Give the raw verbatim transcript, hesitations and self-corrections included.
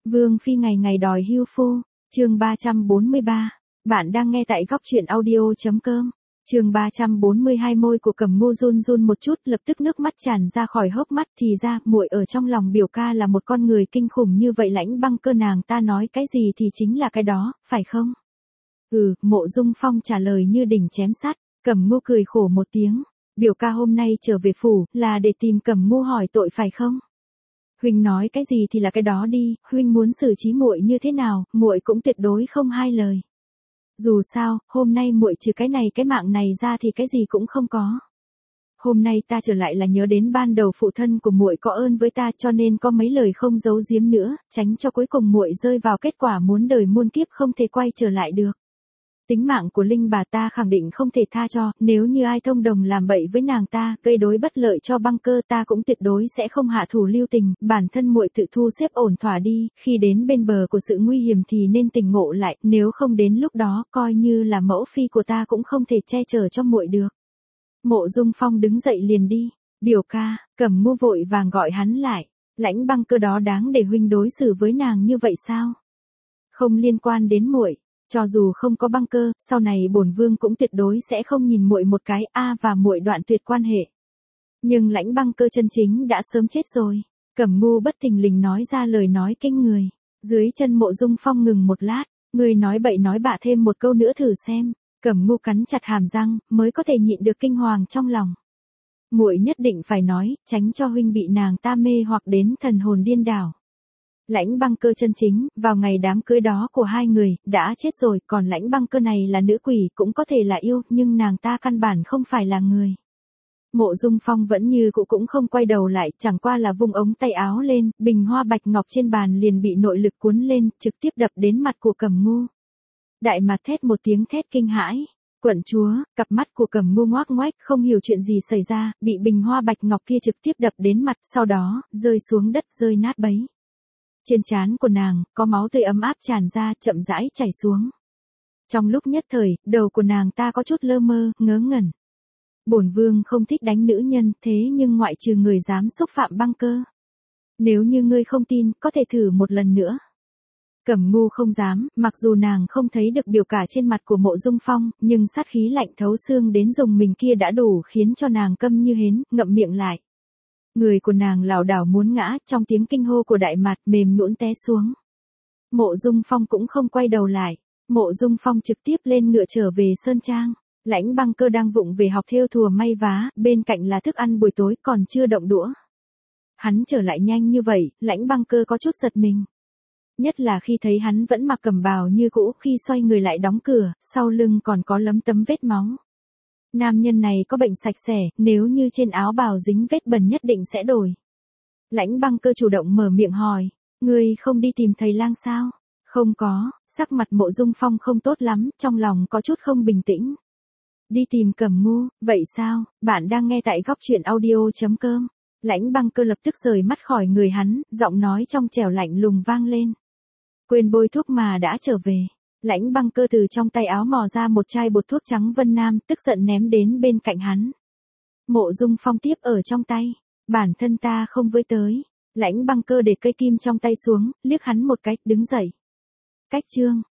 Vương Phi ngày ngày đòi hưu phu, chương ba trăm bốn mươi ba. Bạn đang nghe tại góc truyện audio.com. Chương ba trăm bốn mươi hai. Môi của Cẩm Ngu run run một chút, lập tức nước mắt tràn ra khỏi hốc mắt. Thì ra, muội ở trong lòng biểu ca là một con người kinh khủng như vậy. Lãnh Băng Cơ nàng ta nói cái gì thì chính là cái đó, phải không? Ừ, Mộ Dung Phong trả lời như đỉnh chém sắt. Cẩm Ngu cười khổ một tiếng. Biểu ca hôm nay trở về phủ, là để tìm Cẩm Ngu hỏi tội phải không? Huynh nói cái gì thì là cái đó đi, huynh muốn xử trí muội như thế nào, muội cũng tuyệt đối không hai lời. Dù sao, hôm nay muội trừ cái này cái mạng này ra thì cái gì cũng không có. Hôm nay ta trở lại là nhớ đến ban đầu phụ thân của muội có ơn với ta, cho nên có mấy lời không giấu giếm nữa, tránh cho cuối cùng muội rơi vào kết quả muốn đời muôn kiếp không thể quay trở lại được. Tính mạng của Linh bà ta khẳng định không thể tha cho, nếu như ai thông đồng làm bậy với nàng ta, gây đối bất lợi cho Băng Cơ, ta cũng tuyệt đối sẽ không hạ thủ lưu tình, bản thân muội tự thu xếp ổn thỏa đi, khi đến bên bờ của sự nguy hiểm thì nên tỉnh ngộ lại, nếu không đến lúc đó, coi như là mẫu phi của ta cũng không thể che chở cho muội được. Mộ Dung Phong đứng dậy liền đi. Biểu ca, Cẩm Ngu vội vàng gọi hắn lại. Lãnh Băng Cơ đó đáng để huynh đối xử với nàng như vậy sao? Không liên quan đến muội. Cho dù không có Băng Cơ, sau này bổn vương cũng tuyệt đối sẽ không nhìn muội một cái a và muội đoạn tuyệt quan hệ. Nhưng Lãnh Băng Cơ chân chính đã sớm chết rồi. Cẩm Ngu bất thình lình nói ra lời nói kinh người. Dưới chân Mộ Dung Phong ngừng một lát, người nói bậy nói bạ thêm một câu nữa thử xem. Cẩm Ngu cắn chặt hàm răng, mới có thể nhịn được kinh hoàng trong lòng. Muội nhất định phải nói, tránh cho huynh bị nàng ta mê hoặc đến thần hồn điên đảo. Lãnh Băng Cơ chân chính, vào ngày đám cưới đó của hai người, đã chết rồi, còn Lãnh Băng Cơ này là nữ quỷ, cũng có thể là yêu, nhưng nàng ta căn bản không phải là người. Mộ Dung Phong vẫn như cũ cũng không quay đầu lại, chẳng qua là vung ống tay áo lên, bình hoa bạch ngọc trên bàn liền bị nội lực cuốn lên, trực tiếp đập đến mặt của Cẩm Ngu. Đại Mạt thét một tiếng thét kinh hãi. Quận chúa, cặp mắt của Cẩm Ngu ngoác ngoách, không hiểu chuyện gì xảy ra, bị bình hoa bạch ngọc kia trực tiếp đập đến mặt, sau đó, rơi xuống đất rơi nát bấy. Trên trán của nàng, có máu tươi ấm áp tràn ra, chậm rãi chảy xuống. Trong lúc nhất thời, đầu của nàng ta có chút lơ mơ, ngớ ngẩn. Bổn vương không thích đánh nữ nhân, thế nhưng ngoại trừ người dám xúc phạm Băng Cơ. Nếu như ngươi không tin, có thể thử một lần nữa. Cẩm Ngu không dám, mặc dù nàng không thấy được biểu cả trên mặt của Mộ Dung Phong, nhưng sát khí lạnh thấu xương đến dùng mình kia đã đủ khiến cho nàng câm như hến, ngậm miệng lại. Người của nàng lảo đảo muốn ngã, trong tiếng kinh hô của Đại Mạt mềm nhũn té xuống. Mộ Dung Phong cũng không quay đầu lại, Mộ Dung Phong trực tiếp lên ngựa trở về sơn trang. Lãnh Băng Cơ đang vụng về học thêu thùa may vá, bên cạnh là thức ăn buổi tối còn chưa động đũa. Hắn trở lại nhanh như vậy, Lãnh Băng Cơ có chút giật mình. Nhất là khi thấy hắn vẫn mặc cẩm bào như cũ, khi xoay người lại đóng cửa, sau lưng còn có lấm tấm vết máu. Nam nhân này có bệnh sạch sẽ, nếu như trên áo bào dính vết bẩn nhất định sẽ đổi. Lãnh Băng Cơ chủ động mở miệng hỏi, ngươi không đi tìm thầy lang sao? Không có, sắc mặt Mộ Dung Phong không tốt lắm, trong lòng có chút không bình tĩnh. Đi tìm Cẩm Ngu, vậy sao? Bạn đang nghe tại góc truyện audio.com. Lãnh Băng Cơ lập tức rời mắt khỏi người hắn, giọng nói trong trẻo lạnh lùng vang lên. Quên bôi thuốc mà đã trở về. Lãnh Băng Cơ từ trong tay áo mò ra một chai bột thuốc trắng Vân Nam, tức giận ném đến bên cạnh hắn. Mộ Dung Phong tiếp ở trong tay. Bản thân ta không với tới. Lãnh Băng Cơ để cây kim trong tay xuống, liếc hắn một cái, đứng dậy. Cách chương,